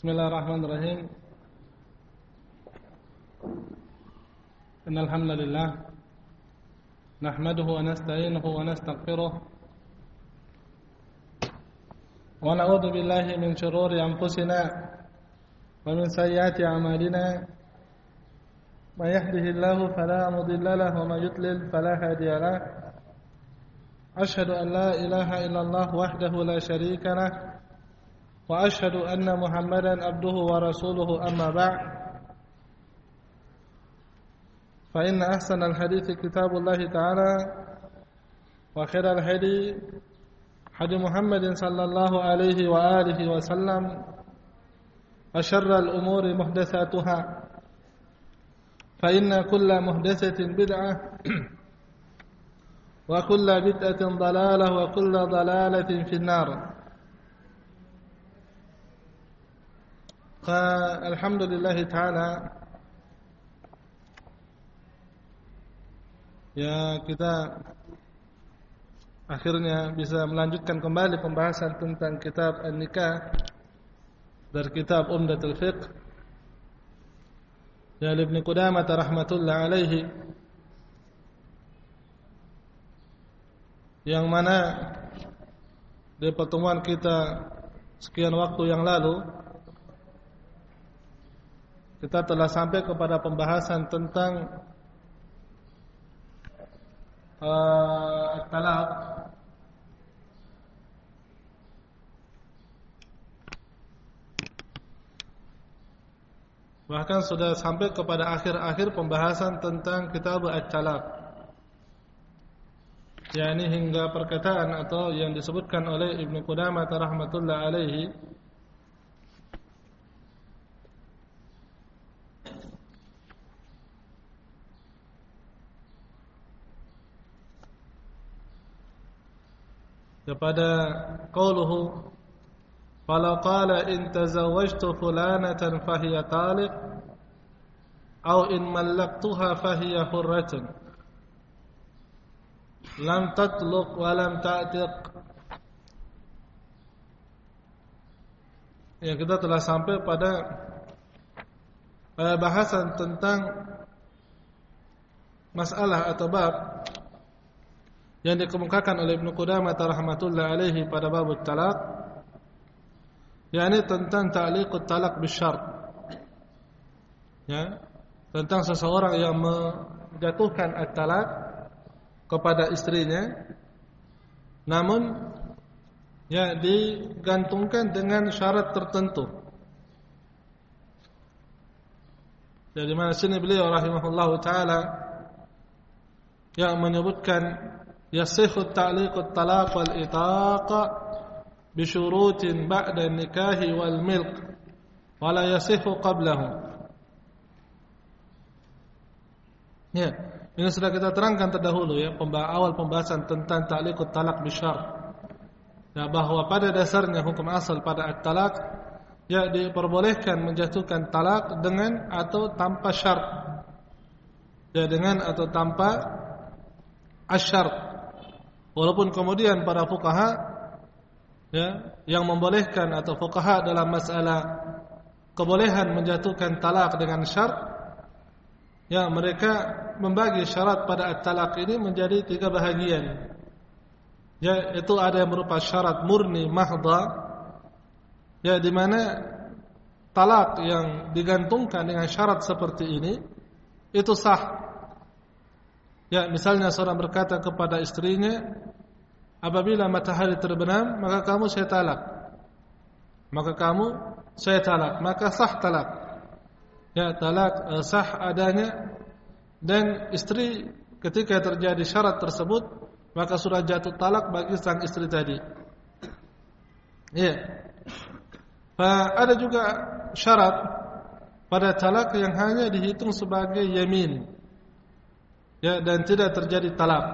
Bismillahirrahmanirrahim. Innal hamdalillah nahmaduhu wa nasta'inuhu wa nastaghfiruh wa na'udzu billahi min shururi anfusina wa min sayyiati a'malina. May yahdihillahu fala mudilla lahu wa may yudlil fala hadiya lahu. Asyhadu an la ilaha illallah wahdahu la syarika lahu wa asyhadu anna Muhammadan abduhu wa rasuluhu amma ba'd. Fa inna ahsanal hadithi kitabullahi ta'ala wa khairal hadi hadi Muhammadin sallallahu alaihi wa alihi wa sallam wa syarral umuri muhdatsatuha fa inna kulla muhdatsatin bid'ah wa kulla bid'atin dhalalah wa kulla dhalalatin finnar. Alhamdulillah ta'ala, ya, kita akhirnya bisa melanjutkan kembali pembahasan tentang kitab An-Nikah dari kitab Umdatul Fiqh ya Ibnu Qudamah rahmatullah alaihi, yang mana di pertemuan kita sekian waktu yang lalu kita telah sampai kepada pembahasan tentang talaq. Bahkan sudah sampai kepada akhir-akhir pembahasan tentang kitab at-talaq, yakni hingga perkataan atau yang disebutkan oleh Ibnu Qudamah rahmatullah alaihi, kepada qauluhu fala qala in tazawwajtu fulanatan fahiya taliq aw in mallaktuha fahiya hurratun lam tatluq wa lam ta'tiq. Ya, kita telah sampai pada bahasan tentang masalah atau bab yang dikemukakan oleh Ibnu Qudamah rahmatullah alaihi pada bab talaq, yakni tentang ta'liqut talaq bisyart, ya, tentang seseorang yang menjatuhkan at-talaq kepada istrinya, namun ya digantungkan dengan syarat tertentu. Jadi mana sini beliau rahimahullahu taala yang menyebutkan yasihhu ta'liqut talaq wal itaqa bi syurutin ba'da nikahi wal milk wa la yasihhu qablahu. Ya, ini sudah kita terangkan terdahulu ya, awal pembahasan tentang ta'liqut talaq bi syart. Ya, bahwa pada dasarnya hukum asal pada at-talaq ya diperbolehkan menjatuhkan talak dengan atau tanpa syarat. Ya, dengan atau tanpa asy-syart. Walaupun kemudian para fuqaha ya yang membolehkan atau fuqaha dalam masalah kebolehan menjatuhkan talak dengan syarat, ya mereka membagi syarat pada at-talaq ini menjadi 3 bahagian. Ya, itu ada yang berupa syarat murni mahdha, ya di mana talak yang digantungkan dengan syarat seperti ini itu sah. Ya, misalnya seorang berkata kepada istrinya, apabila matahari terbenam, maka kamu saya talak. Maka sah talak. Ya, talak sah adanya, dan istri ketika terjadi syarat tersebut, maka sudah jatuh talak bagi sang istri tadi. Ya. Ada juga syarat pada talak yang hanya dihitung sebagai yamin. Ya, dan tidak terjadi talak.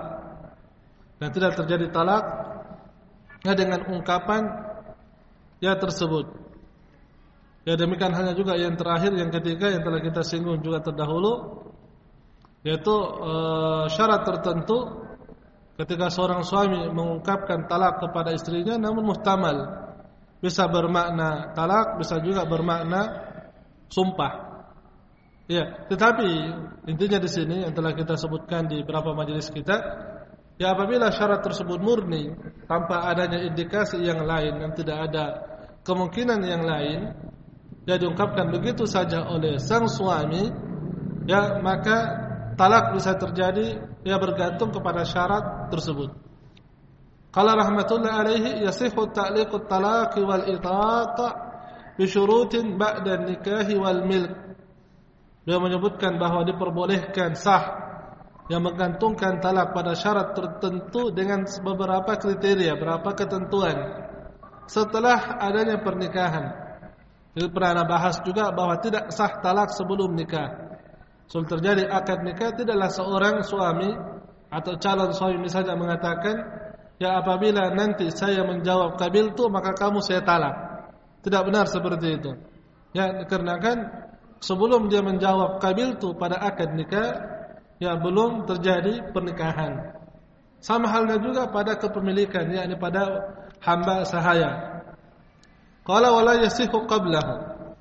Ya, dengan ungkapan ya tersebut. Ya, demikian halnya juga yang terakhir, yang ketiga yang telah kita singgung juga terdahulu, yaitu syarat tertentu ketika seorang suami mengungkapkan talak kepada istrinya namun muhtamal. bisa bermakna talak, bisa juga bermakna sumpah. Ya, tetapi intinya di sini yang telah kita sebutkan di beberapa majelis kita, ya apabila syarat tersebut murni tanpa adanya indikasi yang lain dan tidak ada kemungkinan yang lain, ya diungkapkan begitu saja oleh sang suami, ya maka talak bisa terjadi ya bergantung kepada syarat tersebut. Qala rahmatullahi alaihi yasihu ta'liqut talaqi wal itaq bi syurutin ba'da nikahi wal milk. Dia menyebutkan bahwa diperbolehkan sah yang menggantungkan talak pada syarat tertentu dengan beberapa kriteria, beberapa ketentuan setelah adanya pernikahan. Jadi pernah bahas juga bahwa tidak sah talak sebelum nikah. Sebelum terjadi akad nikah, tidaklah seorang suami atau calon suami misalnya mengatakan, ya apabila nanti saya menjawab qabiltu maka kamu saya talak. Tidak benar seperti itu. Ya dikarenakan sebelum dia menjawab qabiltu pada akad nikah, ya belum terjadi pernikahan. Sama halnya juga pada kepemilikan, yakni pada hamba sahaya. Qala wala yasihu qablahu.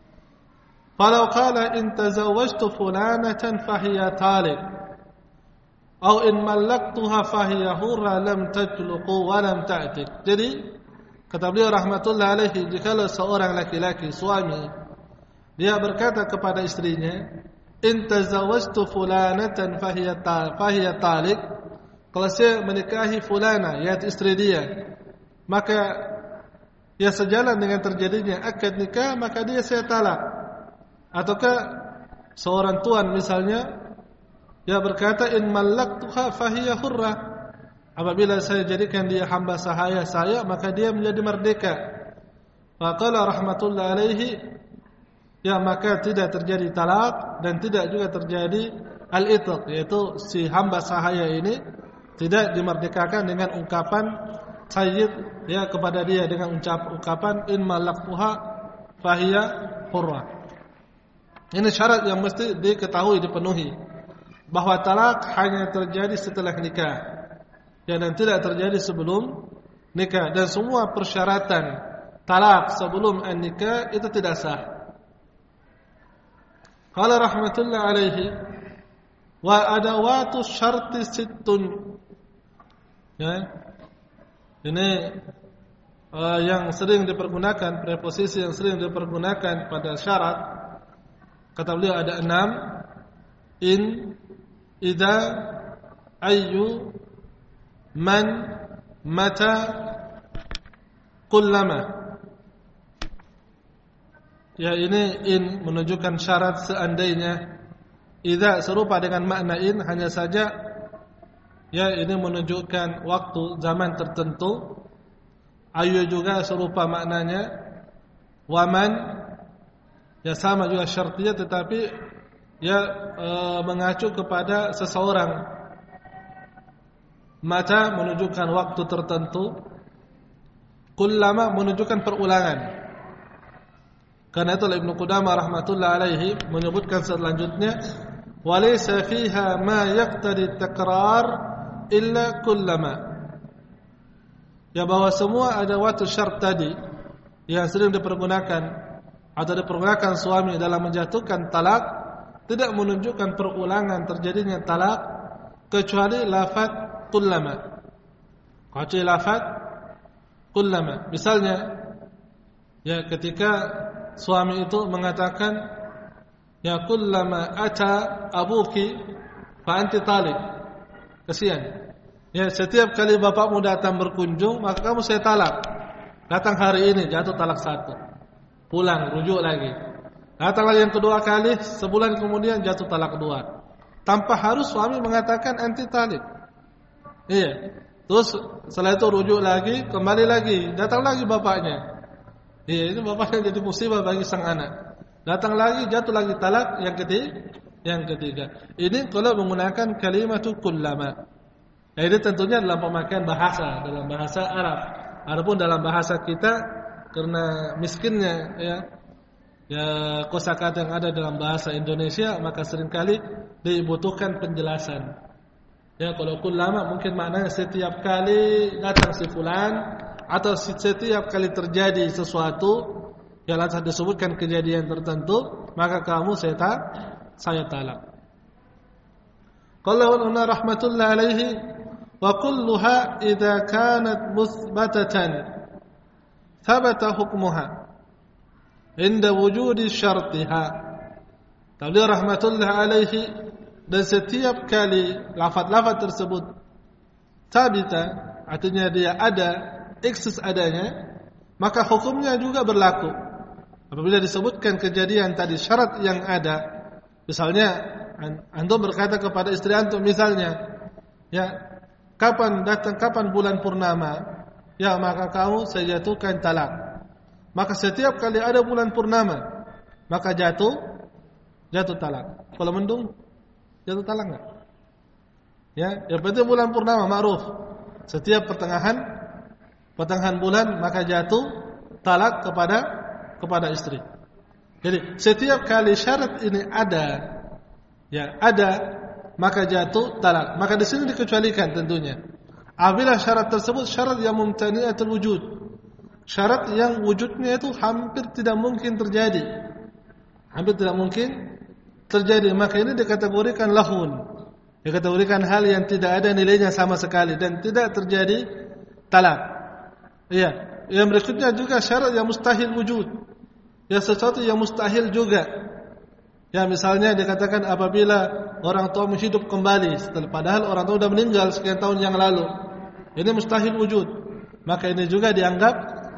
Falau qala in tazawwajtu fulanatan fahiya taliq atau in mallaktuha fahiya hurra lam tajluqu wa lam ta'tiq. Jadi kata beliau rahmatullah alaihi, jika seorang laki-laki suami dia berkata kepada istrinya, in tazawwajtu fulanatan fahiya taliq, kalau saya menikahi fulana, yaitu istri dia, maka ya sejalan dengan terjadinya akad nikah, maka dia saya talak. Ataukah seorang tuan misalnya dia berkata, in mallaktuha fahiya hurra, apabila saya jadikan dia hamba sahaya saya, maka dia menjadi merdeka. Faqala rahmatullah alaihi, ya maka tidak terjadi talak dan tidak juga terjadi al-itq, yaitu si hamba sahaya ini tidak dimerdekakan dengan ungkapan sayyid ya kepada dia dengan ungkapan in malaktuha fahiya hurra. Ini syarat yang mesti diketahui, dipenuhi, bahwa talak hanya terjadi setelah nikah ya, dan tidak terjadi sebelum nikah, dan semua persyaratan talak sebelum nikah itu tidak sah. Qala rahmatullah alaihi wa adawatu syarti sittun. Ya. Ini yang sering dipergunakan, preposisi yang sering dipergunakan pada syarat. Kata beliau ada 6. In, idza, ayyu, man, mata, kullama. Ya, ini in menunjukkan syarat seandainya. Idza serupa dengan makna in, hanya saja ya ini menunjukkan waktu, zaman tertentu. Ayu juga serupa maknanya. Waman ya sama juga syartiyah, tetapi ya mengacu kepada seseorang. Mata menunjukkan waktu tertentu. Kullama menunjukkan perulangan. Karena itu Ibnu Qudamah rahmatullah alaihi menyebutkan selanjutnya, walaysa fiha ma yaqtadi takrar illa kullama. Ya bahwa semua ada waktu syarat tadi yang sering dipergunakan atau dipergunakan suami dalam menjatuhkan talak tidak menunjukkan perulangan terjadinya talak kecuali lafaz kullama. Kecuali lafaz kullama. Misalnya ya ketika suami itu mengatakan ya kullama ata abuki fa anti taliq. Kasihan. Ya setiap kali bapakmu datang berkunjung maka kamu saya talak. Datang hari ini jatuh talak 1. Pulang rujuk lagi. Datang lagi yang kedua kali, sebulan kemudian jatuh talak 2. Tanpa harus suami mengatakan anti talik. Iya. Terus setelah itu rujuk lagi, kembali lagi, datang lagi bapaknya. Iya, itu bapaknya jadi musibah bagi sang anak. Datang lagi, jatuh lagi talak yang ketiga. Ini kalau menggunakan kalimatu kullama. Nah, ini tentunya dalam pemakaian bahasa, dalam bahasa Arab. Adapun dalam bahasa kita, karena miskinnya ya kosakata yang ada dalam bahasa Indonesia, maka seringkali dibutuhkan penjelasan. Ya kalau kullama mungkin maknanya setiap kali datang si fulan atau setiap kali terjadi sesuatu yang lantas disebutkan kejadian tertentu, maka kamu saya talak. Qala ulama rahmatullah alaihi wa kulluha idza kanat muthbatatan thabata hukmuha inda wujudi syartiha. Beliau rahmatullah alaihi, dan setiap kali lafaz-lafaz tersebut thabita, artinya dia ada, eksis adanya, maka hukumnya juga berlaku. Apabila disebutkan kejadian tadi syarat yang ada, misalnya antum berkata kepada istri antum misalnya, ya, kapan bulan purnama? Ya, maka kamu saya jatuhkan talak. Maka setiap kali ada bulan purnama, maka jatuh talak. Kalau mendung, jatuh talak enggak? Ya, yang penting bulan purnama ma'ruf. Setiap pertengahan bulan maka jatuh talak kepada istri. Jadi setiap kali syarat ini ada, maka jatuh talak. Maka di sini dikecualikan tentunya. Apabila syarat tersebut syarat yang mumtani'atul wujud, syarat yang wujudnya itu hampir tidak mungkin terjadi, maka ini dikategorikan lahun, dikategorikan hal yang tidak ada nilainya sama sekali dan tidak terjadi talak. Iya, yang berikutnya juga syarat yang mustahil wujud, ya sesuatu yang mustahil juga. Ya, misalnya dikatakan apabila orang tua hidup kembali padahal orang tua sudah meninggal sekian tahun yang lalu, ini mustahil wujud, maka ini juga dianggap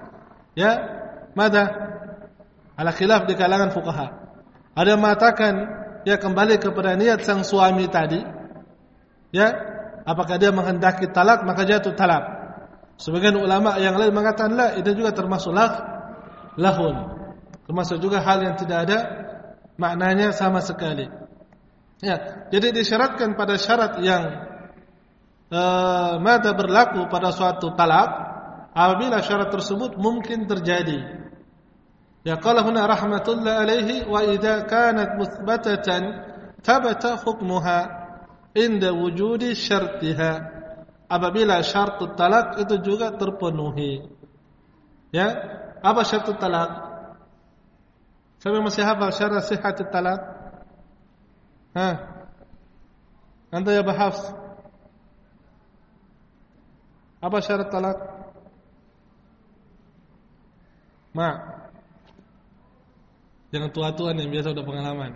ala khilaf di kalangan fuqaha. Ada yang mengatakan kembali kepada niat sang suami tadi, apakah dia menghendaki talak maka jatuh talak. Sebagian ulama yang lain mengatakan la, itu juga termasuk lahun, termasuk juga hal yang tidak ada maknanya sama sekali. Ya, jadi disyaratkan pada syarat yang berlaku pada suatu talak apabila syarat tersebut mungkin terjadi. Ya, qala huna rahmatullah alaihi wa idza kanat muthbatatan thabata hukmuha inda wujudi syartiha. Apabila syarat talak itu juga terpenuhi. Ya, apa syarat talak? Siapa masih hafal syarat sihhat talak? Anta ya Bahafs. Apa syarat talak? Jangan tua-tua yang biasa udah pengalaman.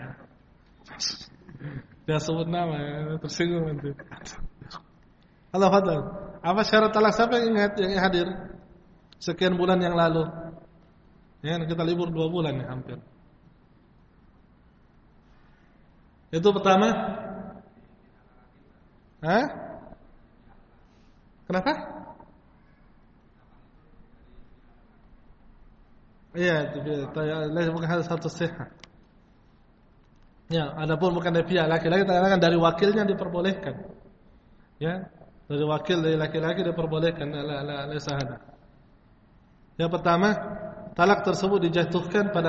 Dia sebut nama, tersinggung nanti. Allah fadal. Apa syarat talak? Siapa yang ingat, yang hadir sekian bulan yang lalu? Ya, kita libur 2 bulan ya, hampir. Itu pertama. Kenapa? Iya, bukan hal satu sehat. Ya, adapun bukan dari pihak laki-laki, kan dari wakilnya diperbolehkan. Ya, dari wakil dari laki-laki diperbolehkan. La sahada. Yang pertama, talak tersebut dijatuhkan pada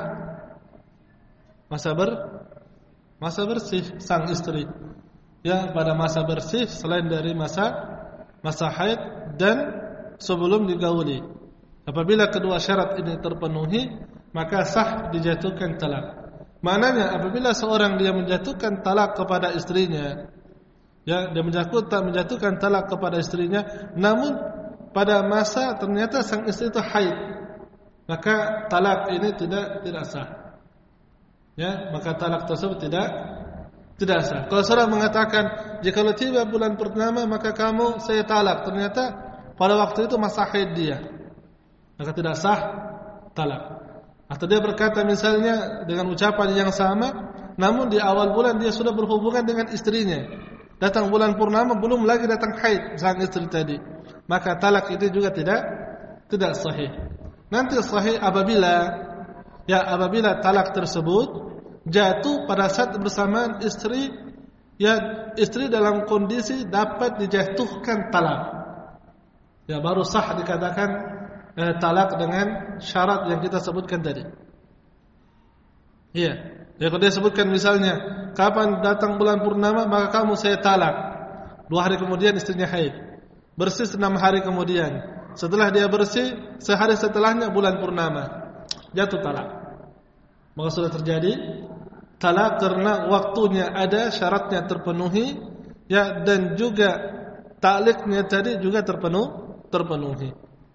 masa bersih sang istri. Ya, pada masa bersih selain dari masa haid dan sebelum digauli. Apabila kedua syarat ini terpenuhi, maka sah dijatuhkan talak. Maknanya apabila seorang dia menjatuhkan talak kepada istrinya, ya, dia menjatuhkan talak kepada istrinya, namun pada masa ternyata sang istri itu haid, maka talak ini tidak sah. Ya, maka talak tersebut tidak sah. Kalau seorang mengatakan, jika tiba bulan purnama maka kamu saya talak, ternyata pada waktu itu masa haid dia, maka tidak sah talak. Atau dia berkata misalnya dengan ucapan yang sama, namun di awal bulan dia sudah berhubungan dengan istrinya, datang bulan purnama belum lagi datang haid sang istri tadi, maka talak itu juga tidak sahih. Nanti sahih apabila talak tersebut jatuh pada saat bersamaan istri dalam kondisi dapat dijatuhkan talak. Ya, baru sah dikatakan talak dengan syarat yang kita sebutkan tadi. Iya. Ya, kalau dia sebutkan misalnya, kapan datang bulan purnama maka kamu saya talak. 2 hari kemudian istrinya haid. Bersih 6 hari kemudian. setelah dia bersih, sehari setelahnya bulan purnama, jatuh talak. Maka sudah terjadi talak karena waktunya ada, syaratnya terpenuhi, ya, dan juga ta'liqnya tadi juga terpenuhi.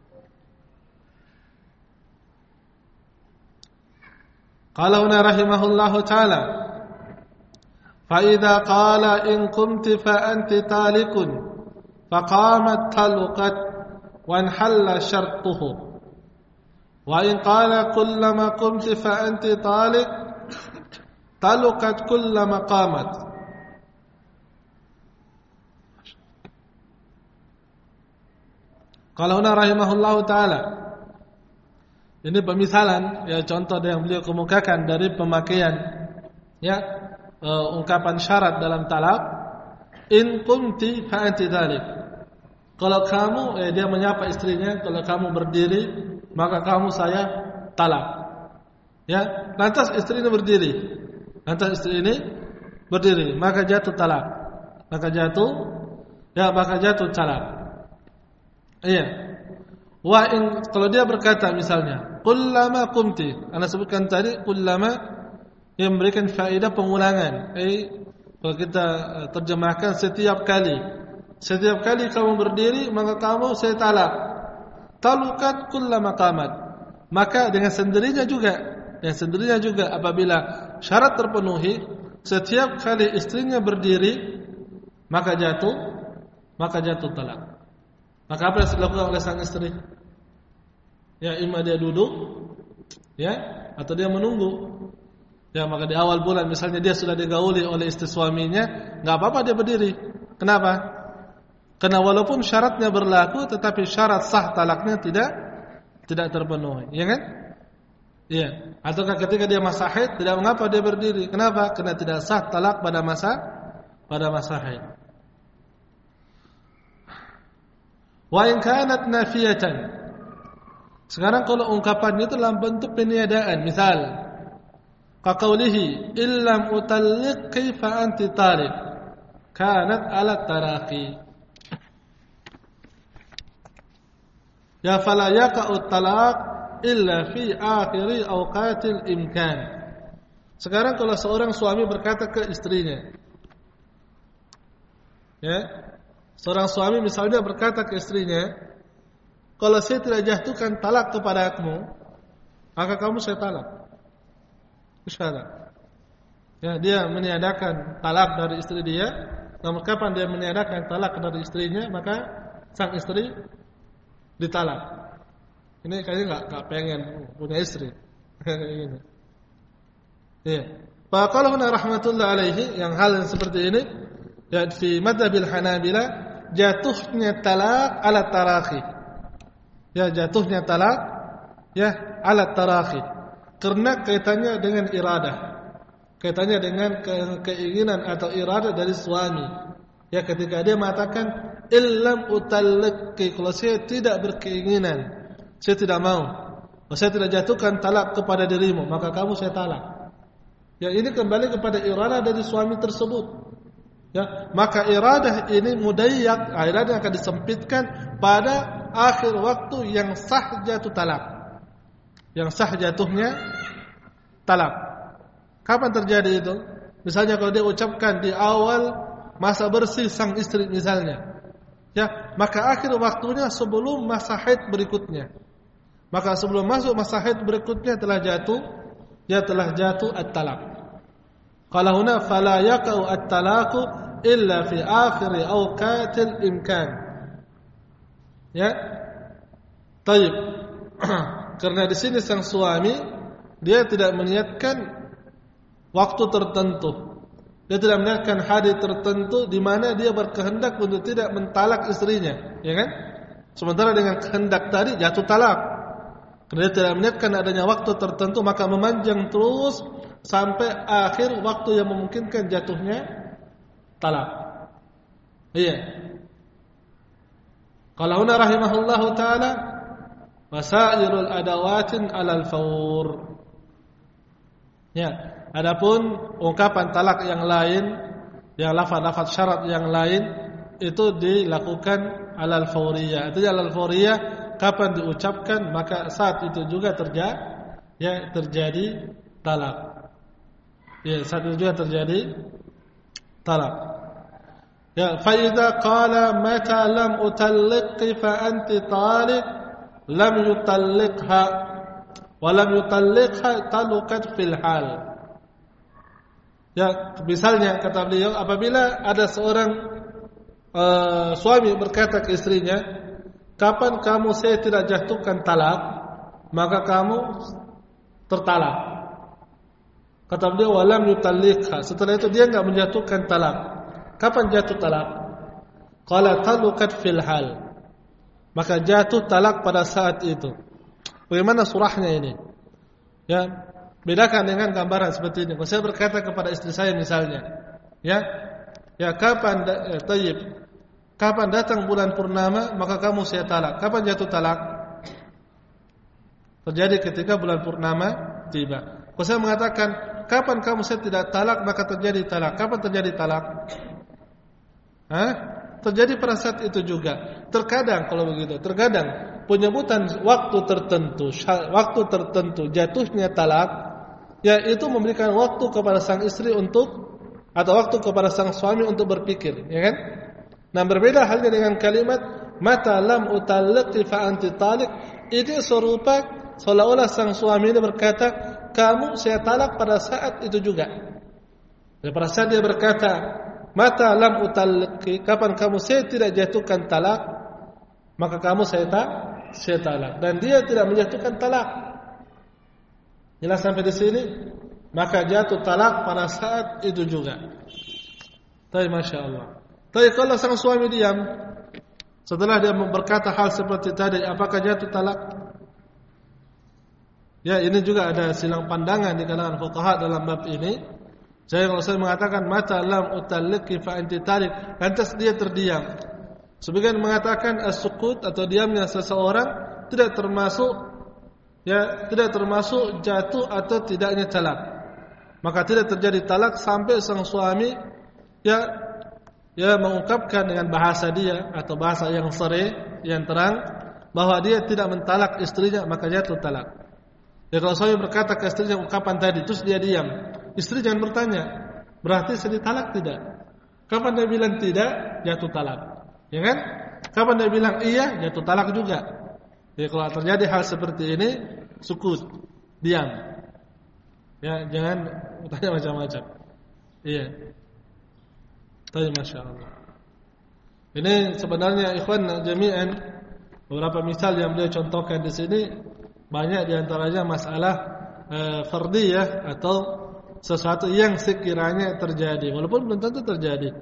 Qala huna rahimahullahu ta'ala, fa idza qala in kunti fa anti taliqun faqamat talqat wa anhalla syartuhu. وإن قال كلما قمت فأنت طالق طلقت كلما قامت. Qala huna rahimahullahu taala. Ini pemisalan, ya, contoh yang beliau kemukakan dari pemakaian, ya, ungkapan syarat dalam talak. In kunti fa anti dzalik. Kalau kamu, dia menyapa istrinya, kalau kamu berdiri, maka kamu saya talak. Ya, lantas istri ini berdiri. Maka jatuh talak. Maka jatuh talak. Iya. Kalau dia berkata misalnya, kullama qumti, ana sebutkan tadi kullama yang memberikan faedah pengulangan. Kalau kita terjemahkan setiap kali kamu berdiri, maka kamu saya talak. Talukat kullama qamat. Maka dengan sendirinya juga apabila syarat terpenuhi, setiap kali istrinya berdiri maka jatuh talak. Maka apa yang dilakukan oleh sang istri? Ya, imma dia duduk, ya, atau dia menunggu. Ya, maka di awal bulan misalnya dia sudah digauli oleh istri suaminya, enggak apa-apa dia berdiri. Kenapa? Karena walaupun syaratnya berlaku, tetapi syarat sah talaknya tidak terpenuhi, ya kan? Iya. Ataukah ketika dia masa haid, tidak mengapa dia berdiri. Kenapa? Karena tidak sah talak pada masa haid. Wa in kanat nafiyatan. Sekarang kalau ungkapannya itu dalam bentuk peniadaan, misal kaqaulihi illam utalliqi fa anti taliq, kanat ala taraqi. Ya fala yaqa'u talaq illa fi akhiri awqatil imkan. Sekarang kalau seorang suami berkata ke istrinya, ya, seorang suami misalnya berkata ke istrinya, kalau saya tidak jatuhkan talak kepadamu, maka kamu saya talak. Misalnya, ya, dia meniadakan talak dari istri dia. Namun kapan dia meniadakan talak dari istrinya, maka sang istri ditalak. Ini kayaknya enggak pengen punya istri. Ini. Ya. Fa qala huna rahmatullah alaihi, yang hal yang seperti ini, ya, fi madhabil Hanabilah jatuhnya talak ala tarakhi. Ya, jatuhnya talak, ya, ala tarakhi. Karena kaitannya dengan iradah. Kaitannya dengan keinginan atau iradah dari suami. Ya, ketika dia mengatakan illam utallaqi, kalau saya tidak berkeinginan, saya tidak mau, saya tidak jatuhkan talak kepada dirimu, maka kamu saya talak. Ya, ini kembali kepada iradah dari suami tersebut. Ya, maka iradah ini mudayyak, iradah akan disempitkan pada akhir waktu yang sah jatuh talak. Yang sah jatuhnya talak. Kapan terjadi itu? Misalnya kalau dia ucapkan di awal masa bersih sang istri misalnya, ya, maka akhir waktunya sebelum masa haid berikutnya. Maka sebelum masuk masa haid berikutnya telah jatuh at-talaq. Qala huna fala yaqa'u at-talaqu illa fi akhir awqatil imkan. Ya. Baik. Karena di sini sang suami dia tidak meniatkan waktu tertentu. Dia tidak meniatkan hari tertentu di mana dia berkehendak untuk tidak mentalak istrinya, ya kan? Sementara dengan kehendak tadi jatuh talak. Karena dia tidak meniatkan adanya waktu tertentu, maka memanjang terus sampai akhir waktu yang memungkinkan jatuhnya talak. Iya. Qala huna rahimahullahu taala wasairul adawatin alal fawr. Ya. Adapun ungkapan talak yang lain, yang lafaz-lafaz syarat yang lain itu dilakukan alal fawriyah. Itu alal fawriyah kapan diucapkan, maka saat itu juga terjadi talak. Ya, saat itu juga terjadi talak. Ya, fa idza qala mata lam utalliqi fa anti taliq lam yutalliqha wa lam yutalliqha talukat fil hal. Ya, misalnya kata beliau, apabila ada seorang suami berkata ke istrinya, kapan kamu saya tidak jatuhkan talak, maka kamu tertalak. Kata beliau, walam yutalliqha. Setelah itu dia enggak menjatuhkan talak. Kapan jatuh talak? Qala talukat fil hal. Maka jatuh talak pada saat itu. Bagaimana surahnya ini? Ya, bedakan dengan gambaran seperti ini. Kalau saya berkata kepada istri saya misalnya, ya kapan kapan datang bulan purnama, maka kamu saya talak. Kapan jatuh talak? Terjadi ketika bulan purnama tiba. Kalau saya mengatakan, kapan kamu saya tidak talak, maka terjadi talak. Kapan terjadi talak? Terjadi pada saat itu juga. Terkadang kalau begitu, terkadang penyebutan waktu tertentu jatuhnya talak, ya itu memberikan waktu kepada sang istri untuk, atau waktu kepada sang suami untuk berpikir, ya kan? Nah, berbeda halnya dengan kalimat mata lam utalliqi fa anti taliq. Itu serupa seolah-olah sang suami ini berkata, kamu saya talak pada saat itu juga. Dan pada saat dia berkata mata lam utalliqi, kapan kamu saya tidak jatuhkan talak, maka kamu saya talak. Dan dia tidak menjatuhkan talak. Jelas sampai di sini? Maka jatuh talak pada saat itu juga. Tapi Masya Allah. Tapi kalau sang suami diam, setelah dia berkata hal seperti tadi, apakah jatuh talak? Ya, ini juga ada silang pandangan di kalangan fuqaha dalam bab ini. Kalau saya mengatakan mata lam utalliqi fa anti taliq, lantas dia terdiam. Sebagian mengatakan as-sukut atau diamnya seseorang tidak termasuk jatuh atau tidaknya talak. Maka tidak terjadi talak sampai sang suami mengungkapkan dengan bahasa dia atau bahasa yang sharih, yang terang, bahwa dia tidak mentalak istrinya, maka jatuh talak. Ya, kalau suami berkata ke istrinya ungkapan tadi, terus dia diam, istri jangan bertanya, berarti saya ditalak tidak? Kapan dia bilang tidak, jatuh talak, ya kan? Kapan dia bilang iya, jatuh talak juga. Ya, kalau terjadi hal seperti ini, sukut, diam. Ya, jangan bertanya macam-macam. Iya. Tapi Masya Allah. Ini sebenarnya ikhwan jami'an, beberapa misal yang beliau contohkan di sini, banyak diantaranya masalah fardiyah atau sesuatu yang sekiranya terjadi, walaupun belum tentu terjadi.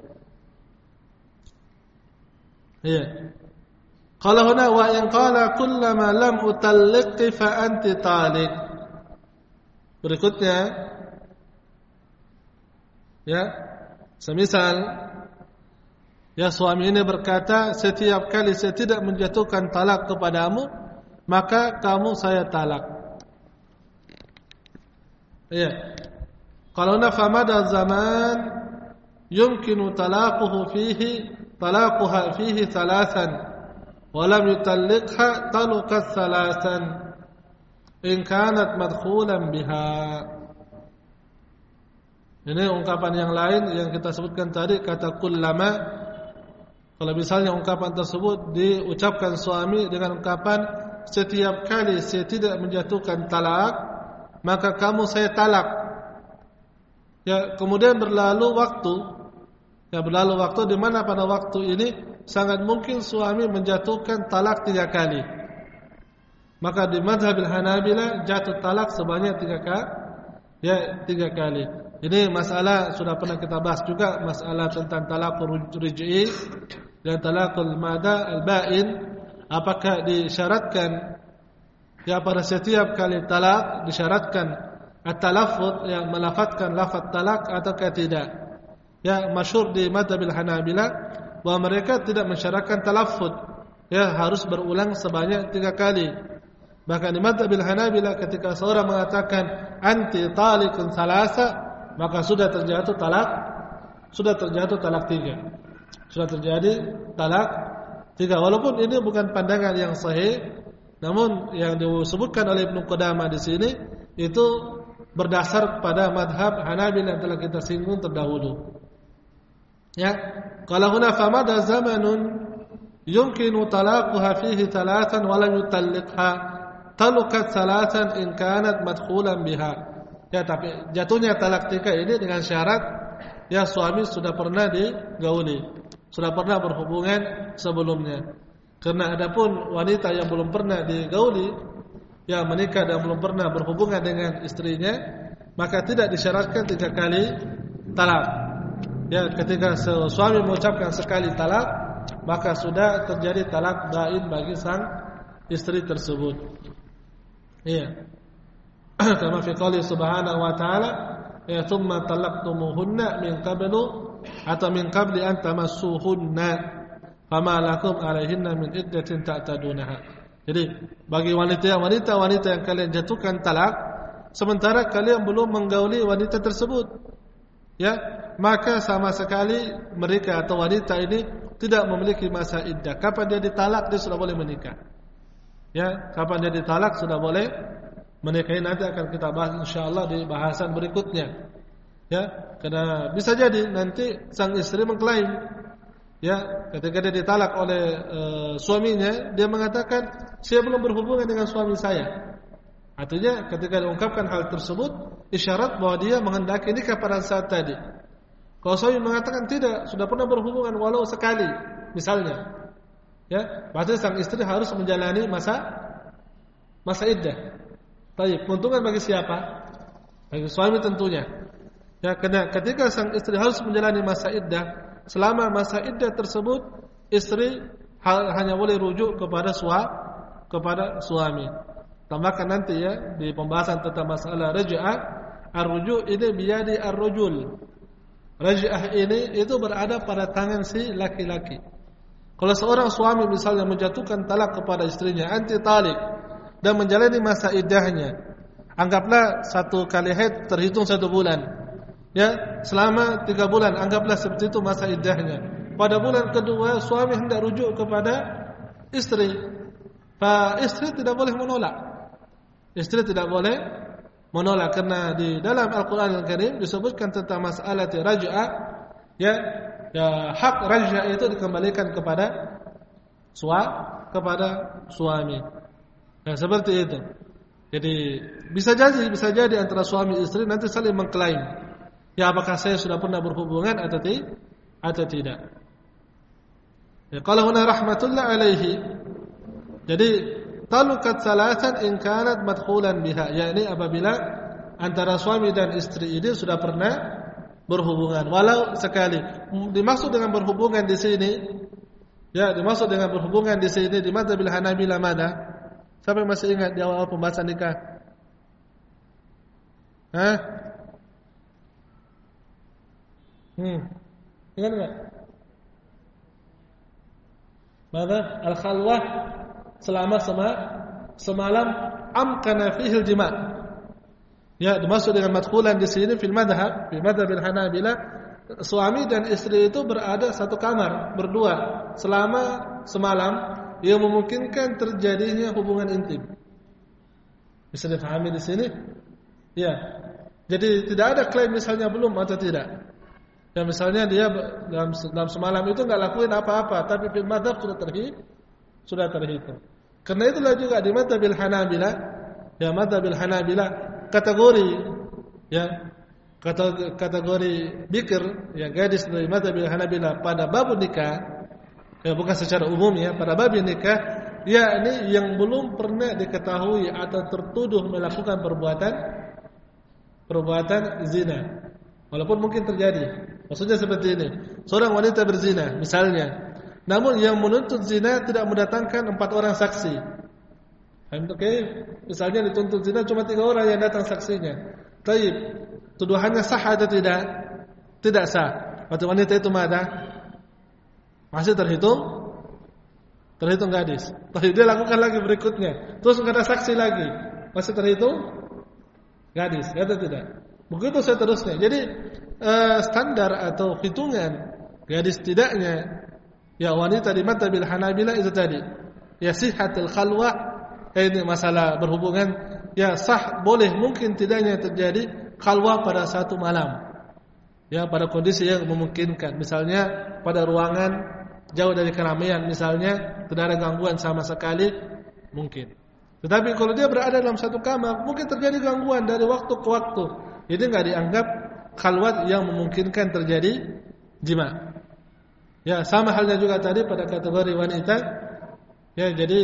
Iya. Qala huna wa in qala kullama lam utalliqi fa anti taliq. Berikutnya, ya, semisal ya suami ini berkata, setiap kali saya tidak menjatuhkan talak kepadamu, maka kamu saya talak. Ya. Kalau nafamada zaman yumkinu talaquha fihi thalathan wa lam yutalliqha taluqat thalathan in kanat madkhulan biha. Ini ungkapan yang lain yang kita sebutkan tadi, kata kullama. Kalau misalnya ungkapan tersebut diucapkan suami dengan ungkapan setiap kali saya tidak menjatuhkan talak, maka kamu saya talak. Ya, kemudian berlalu waktu. Ya, berlalu waktu di mana pada waktu ini sangat mungkin suami menjatuhkan talak 3 kali. Maka di mazhabil Hanabilah jatuh talak sebanyak 3 kali. Ini masalah sudah pernah kita bahas juga, masalah tentang talaqul rij'i dan talaqul mada al-ba'in. Apakah disyaratkan ya pada setiap kali talak disyaratkan at-talaffuz, yang melafazkan lafaz talak ataukah tidak? Ya, masyhur di mazhabil Hanabilah bahwa mereka tidak mensyaratkan talaffuz, ya harus berulang sebanyak 3 kali. Bahkan di mazhabil Hanabilah ketika seorang mengatakan anti talikun salasa, maka sudah terjatuh talak 3. Sudah terjadi talak 3. Walaupun ini bukan pandangan yang sahih, Namun yang disebutkan oleh Ibnu Qudamah di sini itu berdasar pada madhab Hanabilah yang telah kita singgung terdahulu. Ya, kalau huna famada zamanun yumkinu talaquha fihi thalathan wa lam yutalliqha talukat thalathan in kanat madkhulan biha. Ya, tapi jatuhnya talak 3 ini dengan syarat ya suami sudah pernah digauli, sudah pernah berhubungan sebelumnya. Karena adapun wanita yang belum pernah digauli, ya menikah dan belum pernah berhubungan dengan istrinya, maka tidak disyaratkan 3 kali talak. Ya, ketika suami mengucapkan sekali talak, maka sudah terjadi talak bain bagi sang istri tersebut. Iya. Kama fi qouli subhanahu wa ta'ala, ya thumma talaqtumuhunna min qablu atau min qabli an tamassuhunna fama lakum alaihinna min iddatin ta'tadunaha. Jadi bagi wanita yang kalian jatuhkan talak sementara kalian belum menggauli wanita tersebut, ya, maka sama sekali mereka atau wanita ini tidak memiliki masa iddah. Kapan dia ditalak dia sudah boleh menikah. Ya, kapan dia ditalak sudah boleh menikah. Nanti akan kita bahas insyaallah di bahasan berikutnya. Ya, karena bisa jadi nanti sang istri mengklaim, ya, ketika dia ditalak oleh suaminya, dia mengatakan saya belum berhubungan dengan suami saya. Artinya ketika diungkapkan hal tersebut, isyarat bahwa dia menghendaki nikah pada saat tadi. Kalau suami mengatakan tidak, sudah pernah berhubungan walau sekali, misalnya, ya, berarti sang istri harus menjalani masa iddah. Baik, keuntungan bagi siapa? Bagi suami tentunya. Ya, karena ketika sang istri harus menjalani masa iddah, selama masa iddah tersebut istri hanya boleh rujuk kepada suami. Tambahkan nanti ya di pembahasan tentang masalah raj'ah, ar-ruju' ini biyadi ar-rajul. Raj'ah ini itu berada pada tangan si laki-laki. Kalau seorang suami misalnya menjatuhkan talak kepada istrinya, anti talik, dan menjalani masa iddahnya, anggaplah 1 kali haid terhitung 1 bulan. Ya, selama 3 bulan anggaplah seperti itu masa iddahnya. Pada bulan kedua suami hendak rujuk kepada istri. Istri tidak boleh menolak. Istri tidak boleh menolak karena di dalam Al-Qur'an Al-Karim disebutkan tentang masalah raj'ah, ya, hak raj'ah itu dikembalikan kepada suami. Nah, seperti itu. Jadi bisa jadi antara suami istri nanti saling mengklaim, ya, apakah saya sudah pernah berhubungan atau tidak. Ya, kalau huna rahmatullah alaihi. Jadi talukat salatan in kanat madkhulan biha, yakni apabila antara suami dan istri ini sudah pernah berhubungan walau sekali. Dimaksud dengan berhubungan di sini, ya, dimaksud dengan berhubungan di sini di mazhabil Hanabilah mana? Siapa yang masih ingat di awal pembahasan nikah? Ingat enggak? Mada? Al-khalwah selama semalam amkana fihi al-jima'. Ya, dimaksud dengan madkhulan di sini fil madhab, fi madhabil Hanabilah, suami dan istri itu berada satu kamar berdua selama semalam yang memungkinkan terjadinya hubungan intim. Bisa dipahami di sini? Ya. Jadi tidak ada klaim misalnya belum atau tidak. Ya, misalnya dia dalam semalam itu enggak lakuin apa-apa, tapi fil madhab sudah terhitung. Karena itulah juga di madhabil Hanabilah, ya, madhabil Hanabilah kategori, ya, kategori bikir, ya, gadis dari madhabil Hanabilah pada bab nikah, ya, bukan secara umum, ya, pada bab nikah, yakni yang belum pernah diketahui atau tertuduh melakukan perbuatan zina, walaupun mungkin terjadi. Maksudnya seperti ini, seorang wanita berzina misalnya, namun yang menuntut zina tidak mendatangkan 4 orang saksi. Oke, misalnya dituntut zina cuma 3 orang yang datang saksinya. Taib, tuduhannya sah atau tidak? Tidak sah. Waktu wanita itu mana? Masih terhitung gadis. Tapi dia lakukan lagi berikutnya, terus enggak ada saksi lagi, masih terhitung gadis, atau tidak? Begitu seterusnya. Jadi standar atau hitungan gadis tidaknya, ya, wanita di madhabil Hanabilah itu tadi, ya, sihhatul khalwah ini masalah berhubungan, ya sah, boleh, mungkin tidaknya terjadi khalwah pada satu malam. Ya, pada kondisi yang memungkinkan. Misalnya pada ruangan jauh dari keramaian, misalnya tidak ada gangguan sama sekali, mungkin. Tetapi kalau dia berada dalam satu kamar, mungkin terjadi gangguan dari waktu ke waktu. Jadi enggak dianggap khalwat yang memungkinkan terjadi jima. Ya, sama halnya juga tadi pada kategori wanita. Ya, jadi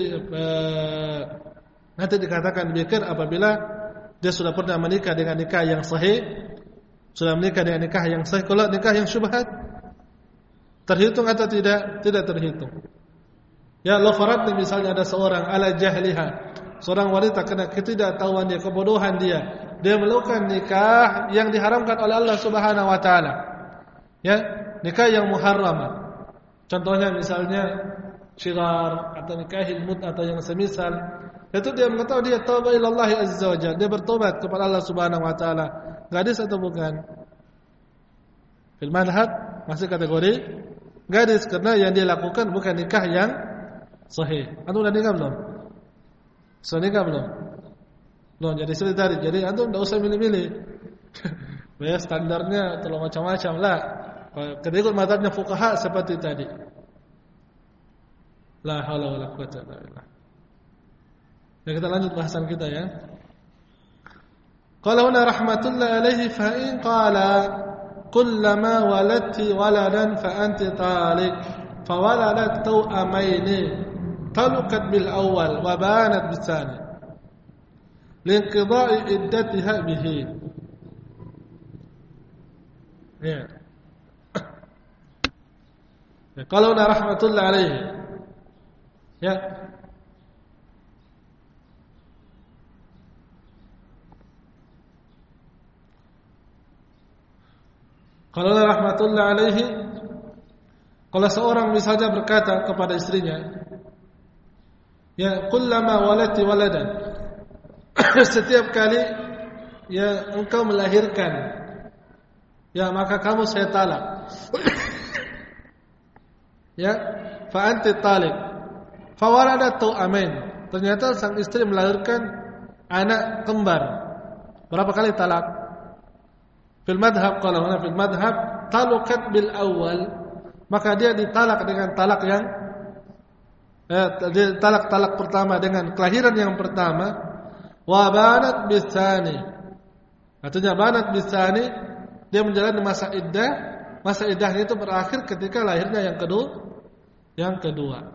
nanti dikatakan demikian apabila dia sudah pernah menikah dengan nikah yang sahih, sudah menikah dengan nikah yang sahih. Kalau nikah yang syubhat, terhitung atau tidak? Tidak terhitung. Ya, law faradna misalnya ada seorang ala jahliha, seorang wanita kena ketidaktahuan dia, kebodohan dia melakukan nikah yang diharamkan oleh Allah Subhanahu wa taala. Ya, nikah yang muharram. Contohnya misalnya syigar atau nikahil mut atau yang semisal. Itu dia mengetahui dia taubat ila Allah azza wa jalla, dia bertobat kepada Allah Subhanahu wa taala. Gadis atau bukan? Fil madhab masih kategori gadis karena yang dia lakukan bukan nikah yang sahih. Antum udah nikah belum? Sudah nikah belum? Belum, jadi sudah tarik. Jadi antum enggak usah milih-milih. Ya standarnya terlalu macam-macam lah. Ketika ikut mazhabnya fuqaha seperti tadi. La haula wala quwwata illa billah. Ya, kita lanjut bahasan kita ya. Qala huna rahmatullah alaihi fa in qala kullama waladti waladan fa anti taliq fa waladat tawamaini taluqat bil awwal wa banat bis tsani linqida'i iddatiha bihi. Ya. Qala huna rahmatullah alaihi. Ya. Kalau rahmatullah alaihi, kalau seorang misalnya berkata kepada istrinya, ya kullama walati waladan, setiap kali ya engkau melahirkan, ya maka kamu saya talak. Ya, fa anti taliq. Fa waladat tu'amin. Ternyata sang istri melahirkan anak kembar. Berapa kali talak? Fil madhab, kalau huna fil madhab taluqat bil awal, maka dia ditalak dengan talak yang talak pertama dengan kelahiran yang pertama. Wa banat bisani, artinya banat bisani, dia menjalani masa iddah. Masa iddahnya itu berakhir ketika lahirnya yang kedua.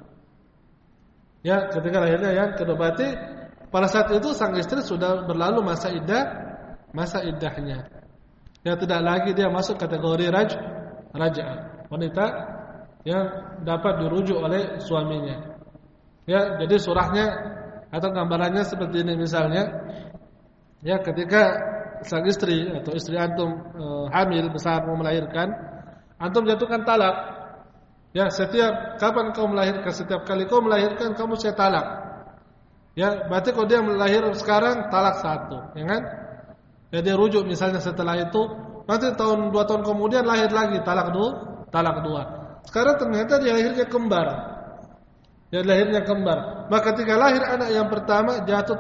Ya, ketika lahirnya yang kedua. Berarti pada saat itu sang istri sudah berlalu masa iddahnya. Ya, tidak lagi dia masuk kategori raj'ah, wanita yang dapat dirujuk oleh suaminya. Ya, jadi surahnya atau gambarannya seperti ini misalnya. Ya, ketika sang istri atau istri antum hamil besar mau melahirkan, antum jatuhkan talak. Ya, setiap kapan kau melahirkan, setiap kali kau melahirkan kamu saya talak. Ya, berarti kalau dia melahir sekarang talak satu, ya kan? Ya, dia rujuk misalnya setelah itu, nanti 2 tahun kemudian lahir lagi talak dua. Sekarang ternyata dia lahirnya kembar. Ya, lahirnya kembar. Maka ketika lahir anak yang pertama jatuh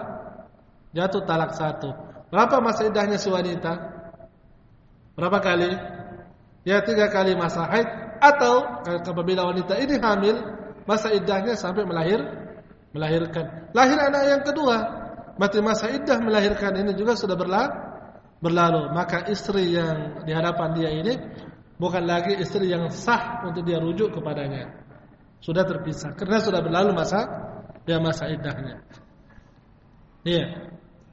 talak satu. Berapa masa iddahnya si wanita? Berapa kali? Ya, 3 kali masa haid, atau apabila wanita ini hamil, masa iddahnya sampai melahirkan. Lahir anak yang kedua, berarti masa iddah melahirkan ini juga sudah berlalu. Maka istri yang di hadapan dia ini bukan lagi istri yang sah untuk dia rujuk kepadanya. Sudah terpisah karena sudah berlalu masa iddahnya. Iya.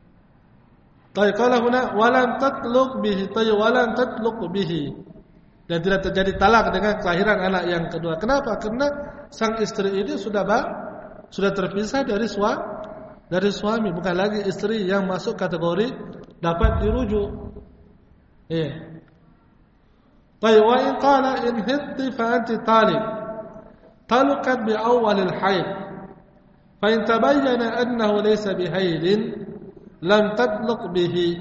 Tapi kalau huna walan tatluq bihi, walan tatluq bihi, dan tidak terjadi talak dengan kelahiran anak yang kedua. Kenapa? Karena sang istri ini sudah terpisah dari suami, bukan lagi istri yang masuk kategori dapat dirujuk. Iya. Baik, wa in qala in hitti fa anti taliq. Taluqat bi awwal al-hayd. Fa in tabayyana annahu laysa bi haydin lam tatluq bihi.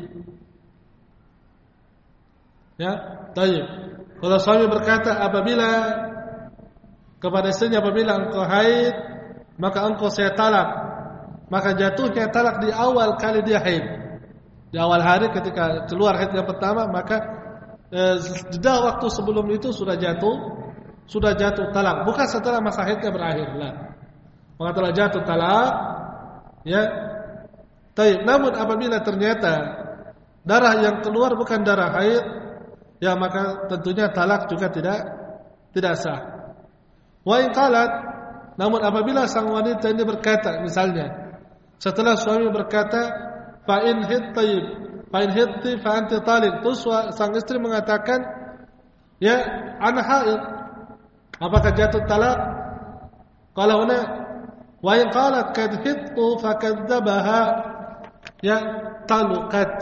Ya, baik. Kalau suami berkata apabila kepada istrinya, apabila engkau haid, maka engkau saya talak. maka jatuhnya talak di awal kali dia haid. Di awal hari ketika keluar haid yang pertama, maka jeda waktu sebelum itu sudah jatuh talak, bukan setelah masa haidnya berakhir lah. Maka telah jatuh talak, ya. Taib. Namun apabila ternyata darah yang keluar bukan darah haid, ya maka tentunya talak juga tidak sah. Wa in qalat, namun apabila sang wanita ini berkata, misalnya setelah suami berkata, fa in hitti fa anti taliq, terus sang istri mengatakan, ya ana haid, apakah jatuh talak? Kalau huna wa in qalat kad hittu fa kadzabaha, ya taluqat.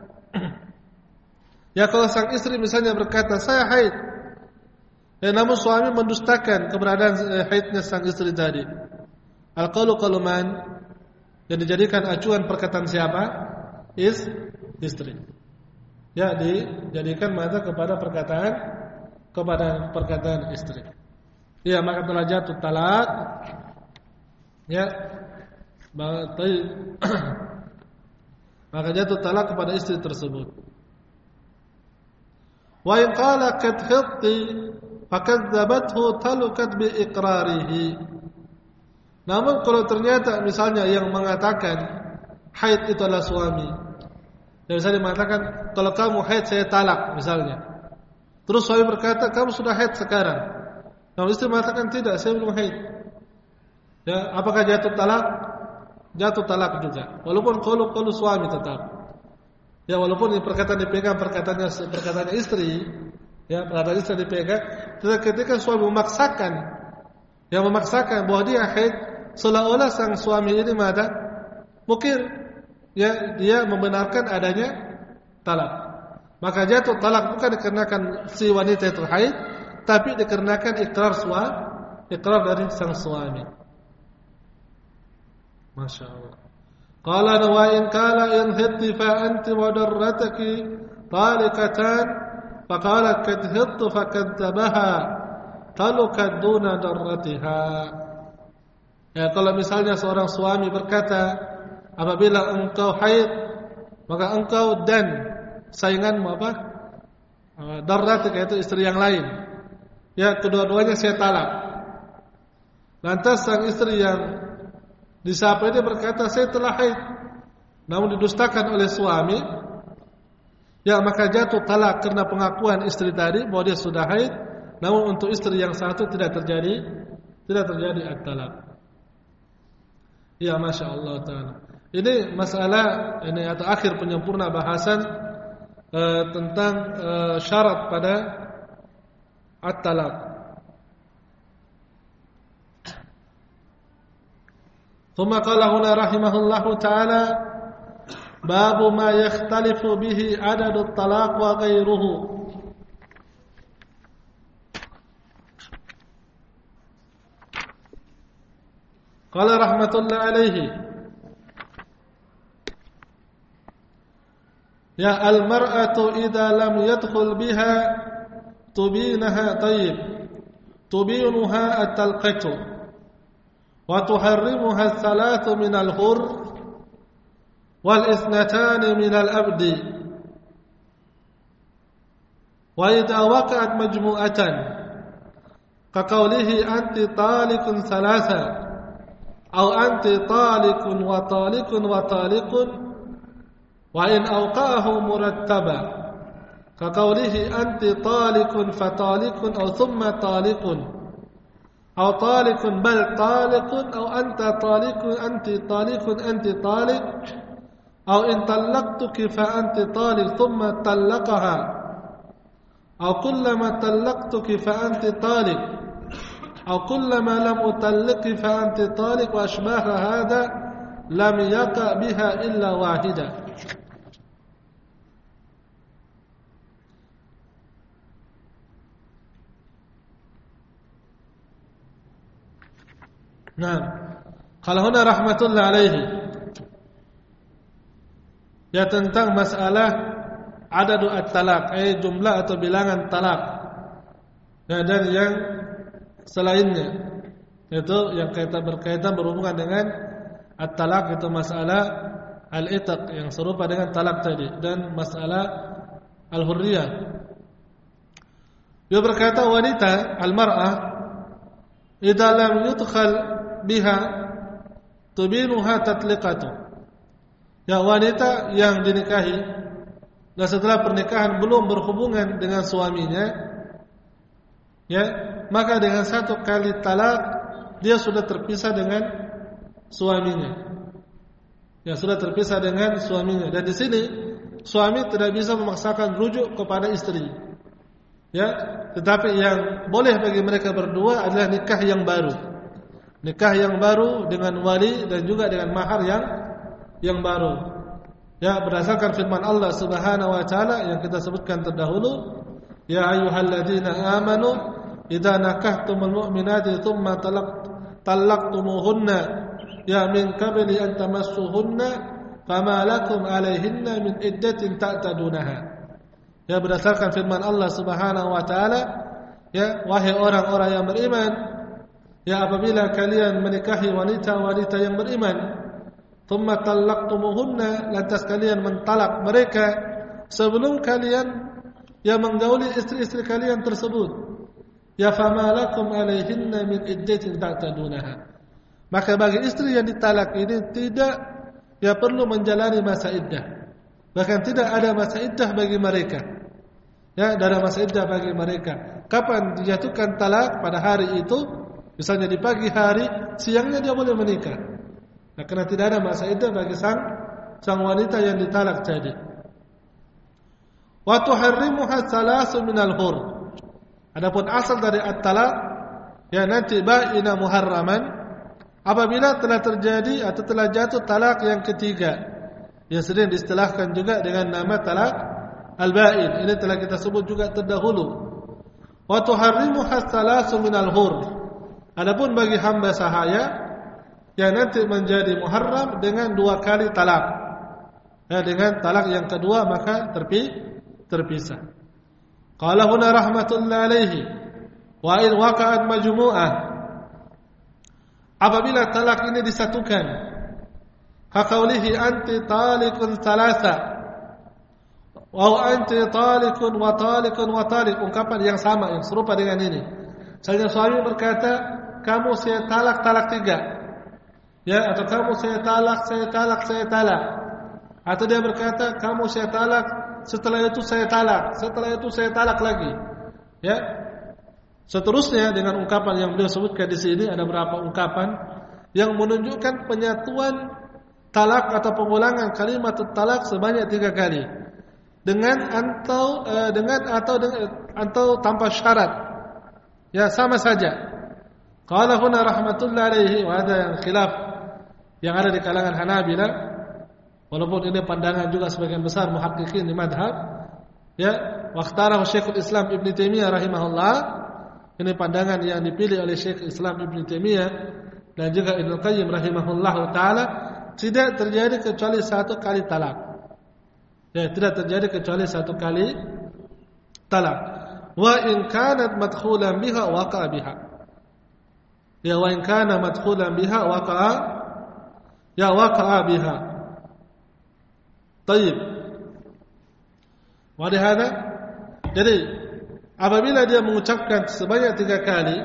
Ya kalau sang istri misalnya berkata saya haid, namun suami mendustakan keberadaan haidnya sang istri tadi, al-qaulu qaluman, yang dijadikan acuan perkataan siapa? Istri. Ya, dijadikan mata kepada perkataan istri. Ya, maka telah jatuh talak. Ya, maka jatuh talak kepada istri tersebut. Wa in qala kad hitti fakadzabathu talukat bi iqrarihi. Namun kalau ternyata misalnya yang mengatakan haid itu adalah suami, dan misalnya mengatakan kalau kamu haid saya talak misalnya, terus suami berkata kamu sudah haid sekarang, namun istri mengatakan tidak, saya belum haid, ya apakah jatuh talak? Jatuh talak juga, walaupun qaulu suami tetap. Ya walaupun perkataan dipegang perkataannya istri, ya perkataan istri dipegang, tetapi ketika suami memaksakan bahwa dia haid, seolah-olah sang suami ini mungkin ya dia membenarkan adanya talak. Maka jatuh talak bukan dikarenakan si wanita itu haid, tapi dikarenakan ikrar dari sang suami. Masya Allah. Qala wa in qala in hitti fa anti wa darrataki talikatan, fa qala kad hittu fa kadzabaha talukat duna darratiha. Ya kalau misalnya seorang suami berkata apabila engkau haid maka engkau dan sainganmu darratik, yaitu istri yang lain, ya kedua-duanya saya talak. Lantas sang istri yang disapa dia berkata saya telah haid, namun didustakan oleh suami, ya maka jatuh talak karena pengakuan istri tadi bahwa dia sudah haid, namun untuk istri yang satu tidak terjadi at-talak. Ya Masya Allah Ta'ala. Ini masalah ini atau akhir penyempurna bahasan tentang syarat pada at-talak. ثم قال هنا رحمه الله تعالى باب ما يختلف به عدد الطلاق وغيره. قال رحمة الله عليه يا المرأة إذا لم يدخل بها تبينها التلقيت وتحرمها الثلاث من الحر والاثنتان من الأبد. وإذا وقعت مجموعة كقوله أنت طالق ثلاثة أو أنت طالق وطالق وإن أوقعه مرتبا كقوله أنت طالق فطالق أو ثم طالق أو طالق بل طالق أو أنت طالق أنت طالق أو إن طلقتك فأنت طالق ثم طلقها أو كلما طلقتك فأنت طالق أو كلما لم أطلق فأنت طالق وأشباه هذا لم يقع بها إلا واحدة. Nah, kalau huna rahmatullah alaihi, ya tentang masalah adadu at-talaq, jumlah atau bilangan talak, ya, dan yang selainnya, yaitu yang berkaitan berhubungan dengan at-talaq itu masalah al-itaq yang serupa dengan talak tadi, dan masalah al-hurriyah. Dia berkata wanita al-mar'ah idza lam yudkhal biha tubinuha tatliqatu. Ya, wanita yang dinikahi dan setelah pernikahan belum berhubungan dengan suaminya, ya, maka dengan satu kali talak dia sudah terpisah dengan suaminya. Ya, sudah terpisah dengan suaminya. Dan di sini suami tidak bisa memaksakan rujuk kepada istri. Ya, tetapi yang boleh bagi mereka berdua adalah nikah yang baru. Nikah yang baru dengan wali dan juga dengan mahar yang baru. Ya, berdasarkan firman Allah Subhanahu wa taala yang kita sebutkan terdahulu, ya ayyuhalladzina amanu idza nakahtumul mu'minati tsumma talaqtumuhunna ya min qabli an tamassuhunna fama lakum alaihinna min iddatin ta'tadunaha. Ya, berdasarkan firman Allah Subhanahu wa taala, ya, wahai orang-orang yang beriman, ya, apabila kalian menikahi wanita-wanita yang beriman, thumma talaqtumuhunna, lantas kalian mentalak mereka sebelum kalian yang menggauli istri-istri kalian tersebut, ya fama lakum alaihinna min iddatin ta'tadunaha. Maka bagi istri yang ditalak ini tidak perlu menjalani masa iddah. Bahkan tidak ada masa iddah bagi mereka. Ya, tidak ada masa iddah bagi mereka. Kapan dijatuhkan talak pada hari itu, misalnya di pagi hari, siangnya dia boleh menikah. Nah, karena tidak ada masa iddah bagi sang wanita yang ditalak tadi. Wa tuharrimuha salasun minal hur. Adapun asal dari at-talaq, ya, nanti ba'ina muharraman, apabila telah terjadi atau telah jatuh talak yang ketiga, yang sering diistilahkan juga dengan nama talak al-ba'in. Ini telah kita sebut juga terdahulu. Wa tuharrimuha salasun minal hur. Adapun bagi hamba sahaya yang nanti menjadi muharram dengan 2 kali talak, ya, dengan talak yang kedua maka terpisah. Qala huna rahmatullahi alaihi wa in waqa'at majmu'ah. Apabila talak ini disatukan, kaqaulihi anti talikun thalatha wa anti talikun wa talikun wa talik, ungkapan yang sama yang serupa dengan ini. Misalnya suami berkata, kamu saya talak 3, ya, atau kamu saya talak. Atau dia berkata, kamu saya talak, setelah itu saya talak lagi. Ya. Seterusnya dengan ungkapan yang beliau sebutkan di sini, ada beberapa ungkapan yang menunjukkan penyatuan talak atau pengulangan kalimat talak sebanyak 3 kali dengan atau tanpa syarat. Ya, sama saja. Qala huna rahmatullahi alaihi, wa ada yang khilaf yang ada di kalangan Hanabilah, walaupun ini pandangan juga sebagian besar muhaqqiqin di madhab, ya, waqtarahu Syekhul Islam Ibn Taimiyah rahimahullah. Ini pandangan yang dipilih oleh Syekh Islam Ibn Taimiyah dan juga Ibnu Qayyim rahimahullahu taala, tidak terjadi kecuali 1 kali talak. Ya, tidak terjadi kecuali 1 kali talak. Wa in kanat madkhulan biha waqa'a biha. Ya, wa in kana madkhulan biha waqa'a biha. Baik. Wa lihada, jadi apabila dia mengucapkan sebanyak 3 kali,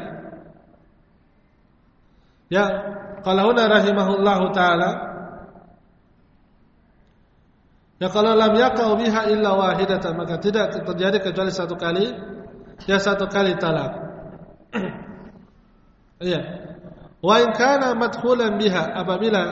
ya, qala huna rahimahullahu taala, ya, kalau lam yaqau biha illa wahidatan, maka tidak terjadi kecuali 1 kali, ya, 1 kali talak. Iya. Wa in kana madkhulan biha, apabila,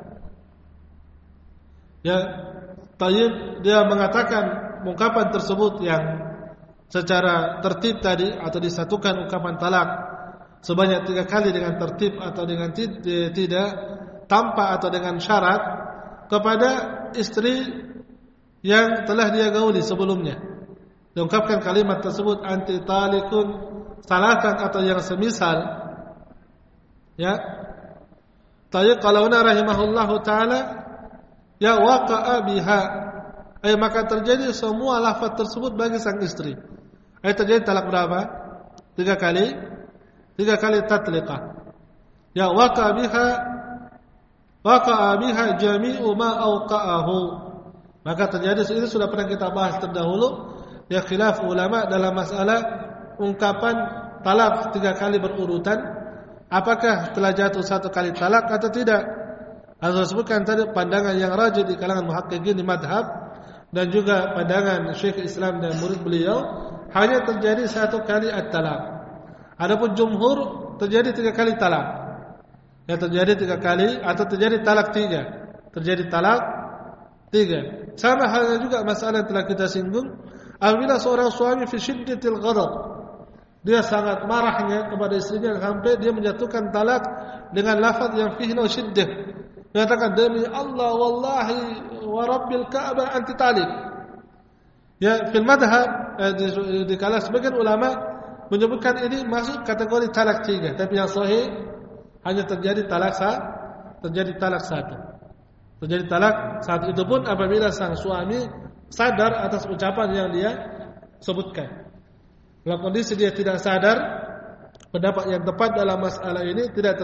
ya, tayyib, dia mengatakan ungkapan tersebut yang secara tertib tadi, atau disatukan ungkapan talak sebanyak 3 kali dengan tertib atau dengan tidak, tanpa atau dengan syarat, kepada istri yang telah dia gauli sebelumnya. Diungkapkan kalimat tersebut anti talikun salatan atau yang semisal, ya. Tayyib, kalau rahimahullahu taala, ya, waqa'a biha, maka terjadi semua lafaz tersebut bagi sang istri. Terjadi talak berapa? 3 kali. 3 kali tatliqah. Ya, waqa'a biha waqa'a biha jami'u ma awqa'ahu. Maka terjadi, ini sudah pernah kita bahas terdahulu, ya khilaf ulama dalam masalah ungkapan talak 3 kali berurutan, apakah telah jatuh 1 kali talak atau tidak. Atau sebutkan tadi pandangan yang rajih di kalangan muhaqqiqin di madhab, dan juga pandangan Syekh Islam dan murid beliau, hanya terjadi 1 kali at-talak. Adapun jumhur terjadi 3 kali talak. Ya, terjadi 3 kali atau terjadi talak 3. Terjadi talak 3. Sama halnya juga masalah yang telah kita singgung, apabila seorang suami fi syiddatil ghadab, dia sangat marahnya kepada istrinya sampai dia menjatuhkan talak dengan lafaz yang fihi syiddah. Mengatakan, demi Allah wallahi wa rabbil Ka'bah anti talik. Ya, fil madhab di kalangan sebagian ulama menyebutkan ini masuk kategori talak 3, tapi yang sahih hanya terjadi talak 1. Terjadi talak 1 itu pun apabila sang suami sadar atas ucapan yang dia sebutkan. Dalam kondisi dia tidak sadar, pendapat yang tepat dalam masalah ini tidak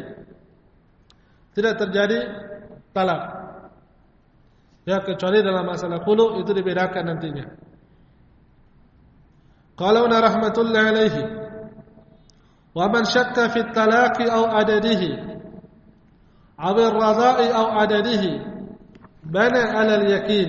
terjadi talak. Ya, kecuali dalam masalah khulu itu dibedakan nantinya. Qalauna rahmatullahi alaihi wa man syakka fi talaqi aw adadihi aw ar-radha'i aw adadihi bana 'ala al-yakin.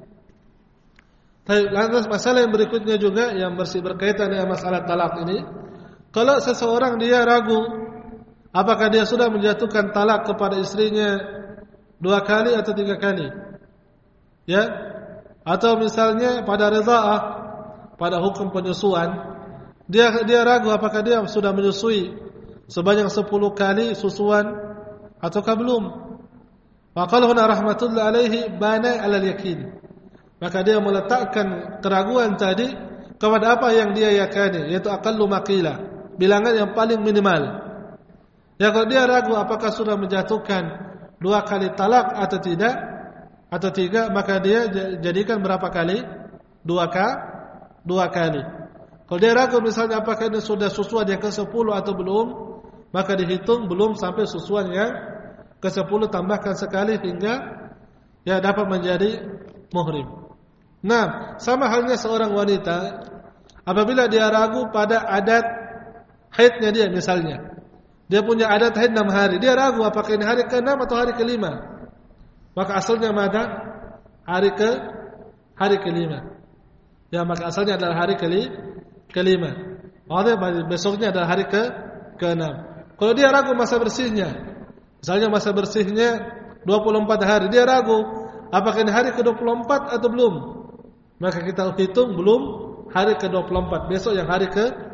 Lantas masalah yang berikutnya juga yang berkaitan dengan masalah talak ini, kalau seseorang dia ragu apakah dia sudah menjatuhkan talak kepada istrinya 2 kali atau 3 kali, ya, atau misalnya pada ridha'ah, pada hukum penyusuan, dia ragu apakah dia sudah menyusui sebanyak 10 kali susuan ataukah belum. Faqalahu rahmatullahi alaihi bana 'ala al-yakin. Maka dia meletakkan keraguan tadi kepada apa yang dia yakini, yaitu aqallu maqila, bilangan yang paling minimal. Ya, kalau dia ragu apakah sudah menjatuhkan 2 kali talak atau tidak, atau 3, maka dia jadikan berapa kali? 2 kali. Kalau dia ragu misalnya apakah ini sudah susuan yang ke-10 atau belum, maka dihitung belum sampai susuan yang ke-10, tambahkan sekali hingga ya dapat menjadi muhrim. Nah, sama halnya seorang wanita apabila dia ragu pada adat haidnya dia, misalnya dia punya adat haid 6 hari, dia ragu apakah ini hari ke-6 atau hari ke-5, maka asalnya mana? Hari ke-5. Ya, maka asalnya adalah hari ke-5. Maksudnya besoknya adalah hari ke-6. Kalau dia ragu masa bersihnya, misalnya masa bersihnya 24 hari, dia ragu apakah ini hari ke-24 atau belum, maka kita hitung belum hari ke-24, besok yang hari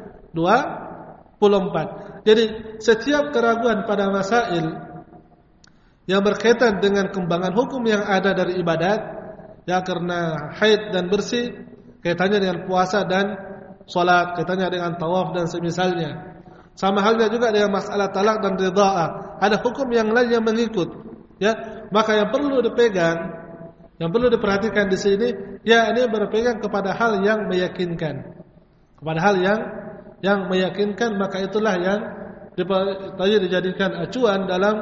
ke-24. Jadi setiap keraguan pada masail yang berkaitan dengan kembangan hukum yang ada dari ibadat, ya, karena haid dan bersih, kaitannya dengan puasa dan salat, kaitannya dengan tawaf dan semisalnya. Sama halnya juga dengan masalah talak dan ridha'ah, ada hukum yang lain yang mengikut, ya. Maka yang perlu dipegang, yang perlu diperhatikan di sini, ya, ini berpegang kepada hal yang meyakinkan. Kepada hal yang meyakinkan, maka itulah yang dijadikan acuan dalam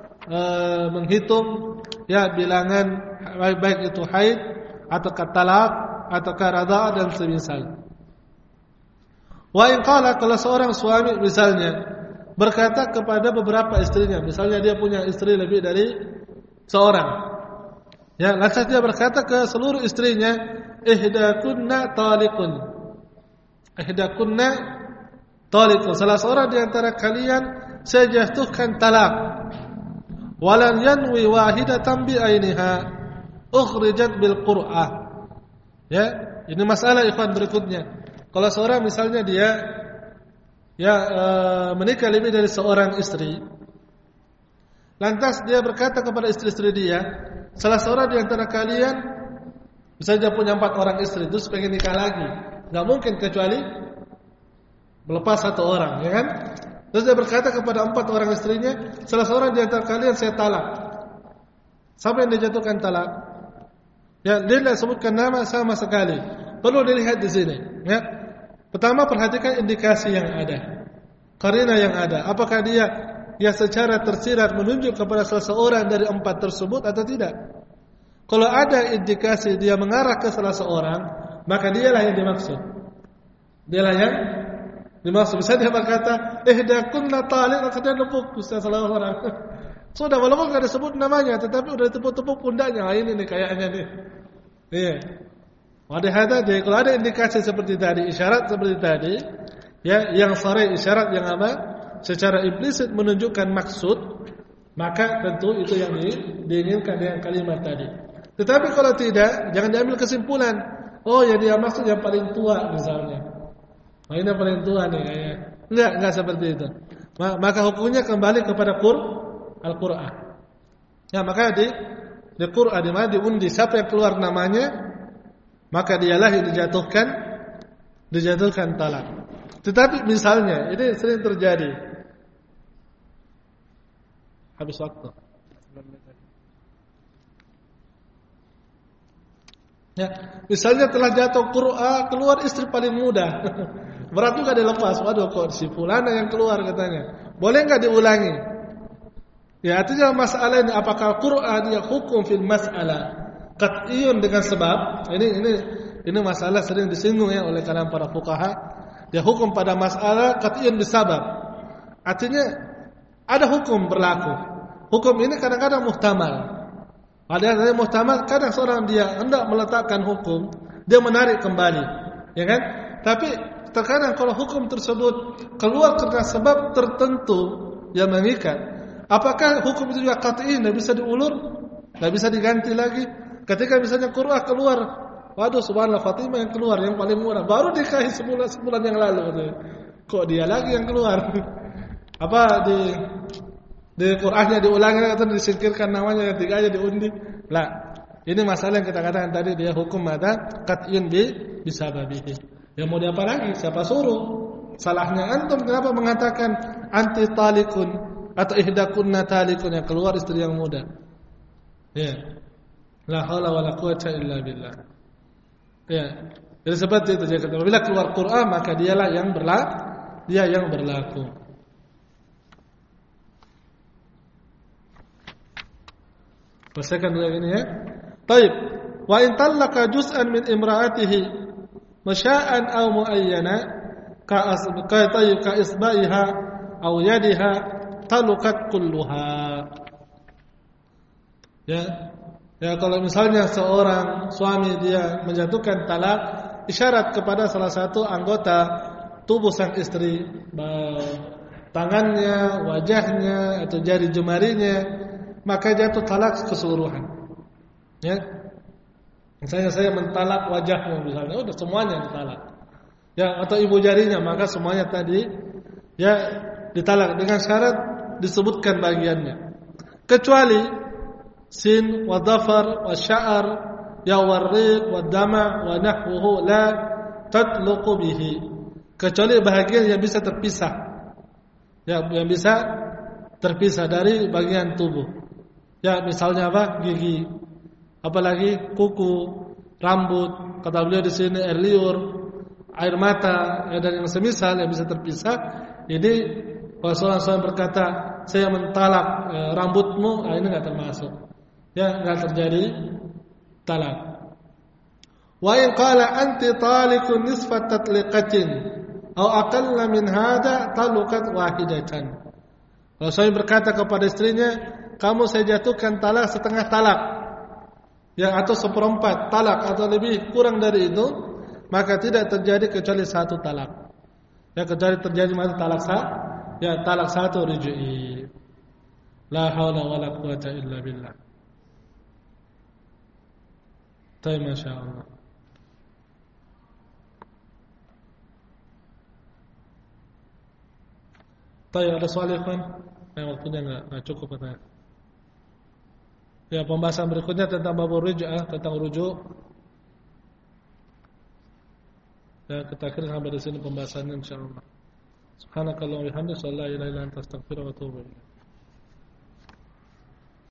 menghitung, ya, bilangan baik itu haid atau talak atau radha'ah dan semisal. Wa in qala, kalau seorang suami misalnya berkata kepada beberapa istrinya, misalnya dia punya istri lebih dari seorang, ya, lantas dia berkata ke seluruh istrinya, ihdakunna talikun, salah seorang di antara kalian saya jatuhkan talak, walan yanwi wahidatan bi ainiha ukhrijat bil qur'ah. Ya, ini masalah ikhwan berikutnya. Kalau seorang misalnya dia menikah lebih dari seorang istri, lantas dia berkata kepada istri-istri dia, salah seorang di antara kalian misalnya punya 4 orang istri, terus pengen nikah lagi, enggak mungkin kecuali melepas 1 orang, ya kan? Terus dia berkata kepada 4 orang istrinya, salah seorang di antara kalian saya talak. Siapa yang dijatuhkan talak? Ya, dia tidak sebutkan nama sama sekali. Perlu dilihat di sini, ya. Pertama, perhatikan indikasi yang ada, qarina yang ada. Apakah dia yang secara tersirat menunjuk kepada salah seorang dari empat tersebut atau tidak? Kalau ada indikasi dia mengarah ke salah seorang, maka dialah yang dimaksud. Dialah yang dimaksud. Bisa dia berkata, ihdakunna taliq, maka dia nepuk salah orang. Sudah walaupun enggak disebut namanya, tetapi udah tepuk-tepuk pundaknya. Ini nih kayaknya nih. Iya. Jadi kalau ada indikasi seperti tadi, isyarat seperti tadi, ya, yang sharih, isyarat yang apa? Secara implisit menunjukkan maksud, maka tentu itu yang diinginkan dengan kalimat tadi. Tetapi kalau tidak, jangan diambil kesimpulan. Oh, yang dia maksud yang paling tua misalnya. Oh, ini yang paling tua nih kayaknya. Enggak seperti itu. Maka hukumnya kembali kepada Al-Qur'an. Ya, maka di Qur'an di mana diundi siapa yang keluar namanya, maka dialah yang dijatuhkan talak. Tetapi misalnya, ini sering terjadi. Habis waktu. Ya, misalnya telah jatuh Qur'an, keluar istri paling muda. Berat juga dilepas. Waduh, kok si fulana yang keluar katanya. Boleh enggak diulangi? Ya, artinya masalah ini apakah Qur'an dia hukum fil mas'alah qat'iyun dengan sebab. Ini masalah sering disinggung ya oleh kalangan para fuqaha. Dia hukum pada masalah qat'iyun bisabab. Artinya ada hukum berlaku. Hukum ini kadang-kadang muhtamal. Ada yang muhtamal, kadang seorang dia hendak meletakkan hukum, dia menarik kembali, ya kan? Tapi terkadang kalau hukum tersebut keluar karena sebab tertentu yang mengikat, apakah hukum itu juga qat'i, tidak bisa diulur, tidak bisa diganti lagi? Ketika misalnya Qur'an keluar, waduh subhanallah Fatimah yang keluar yang paling murah, baru dikahi sebulan yang lalu, kok dia lagi yang keluar? Apa di Qur'annya diulangi atau disingkirkan namanya ketika aja diundi? Lah, ini masalah yang kita katakan tadi, dia hukum ada qat'iyun bisababihi. Ya mau diapa lagi? Siapa suruh? Salahnya antum kenapa mengatakan anti talikun atau ihdakunna talikun, yang keluar istri yang muda? Ya. La haula wala quwata illa billah. Ya. Jadi seperti itu jadi apabila keluar Qur'an maka dialah yang berlaku. Bacakan dulu ini ya. Baik. Wa in talaqa juz'an min imra'atihi masya'an aw muayyana ka isba'iha aw yadiha taluqat kulluha. Ya kalau misalnya seorang suami dia menjatuhkan talak isyarat kepada salah satu anggota tubuh sang istri, tangannya, wajahnya atau jari jemarinya, maka jatuh talak keseluruhan. Ya. Misalnya saya mentalak wajahmu misalnya, udah semuanya ditalak. Ya, atau ibu jarinya, maka semuanya tadi ya ditalak dengan syarat disebutkan bagiannya. Kecuali sin wa dhafar wa sya'ar ya warriq wa dama' wa nahwuhu la tatluqu bihi. Kecuali bahagian yang bisa terpisah. Ya, yang bisa terpisah dari bagian tubuh. Ya, misalnya apa? Gigi, apalagi kuku, rambut, kata beliau di sini air liur, air mata, ya, dan yang semisal yang bisa terpisah. Jadi kalau seorang berkata saya mentalak rambutmu, ini enggak termasuk. Ya, enggak terjadi talak. Wa in qala anti talikun nisfat tatliqatin aw aqalla min hada taluqat wahidatan. Kalau suami berkata kepada istrinya, kamu saya jatuhkan talak setengah talak, ya, atau seperempat talak atau lebih kurang dari itu, maka tidak terjadi kecuali satu talak. Ya, kecuali terjadi masa talak talak satu rujui. La haula wala quwata illa billah. Tayyib, masyaallah. Tayyib, ada soal ikhwan? Waktunya enggak cukup katanya. Ya, pembahasan berikutnya tentang bab ruj'ah, tentang rujuk. Ya, kita akhiri sampai di sini pembahasannya insyaallah. Subhanakallahumma wa bihamdika, la ilaha illa anta, astaghfiruka wa atubu ilaik.